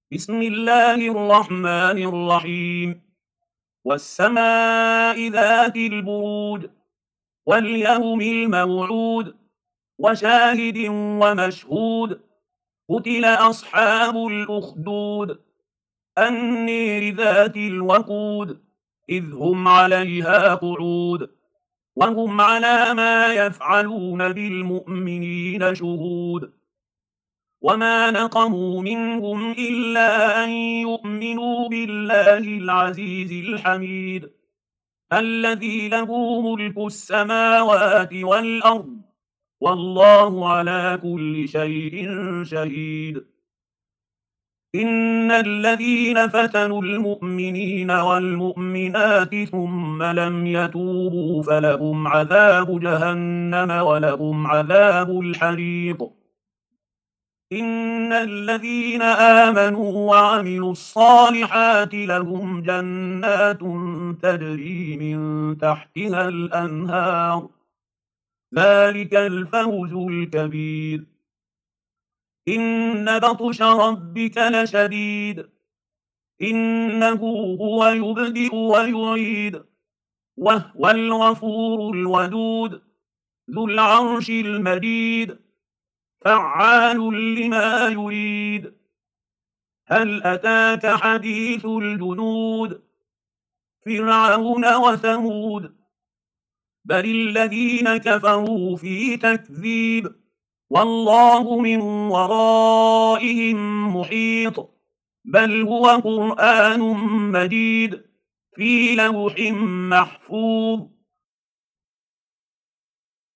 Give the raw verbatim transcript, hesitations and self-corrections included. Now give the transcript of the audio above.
بسم الله الرحمن الرحيم والسماء ذات البروج واليوم الموعود وشاهد ومشهود قتل أصحاب الأخدود النير ذات الوقود إذ هم عليها قعود وهم على ما يفعلون بالمؤمنين شهود وما نقموا منهم إلا أن يؤمنوا بالله العزيز الحميد الذي له ملك السماوات والأرض والله على كل شيء شهيد إن الذين فتنوا المؤمنين والمؤمنات ثم لم يتوبوا فلهم عذاب جهنم ولهم عذاب الحريق إن الذين آمنوا وعملوا الصالحات لهم جنات تجري من تحتها الأنهار ذلك الفوز الكبير إن بطش ربك لشديد إنه هو يبدئ ويعيد وهو الغفور الودود ذو العرش المجيد فعال لما يريد هل أتاك حديث الجنود فرعون وثمود بل الذين كفروا في تكذيب والله من ورائهم محيط بل هو قرآن مجيد في لوح محفوظ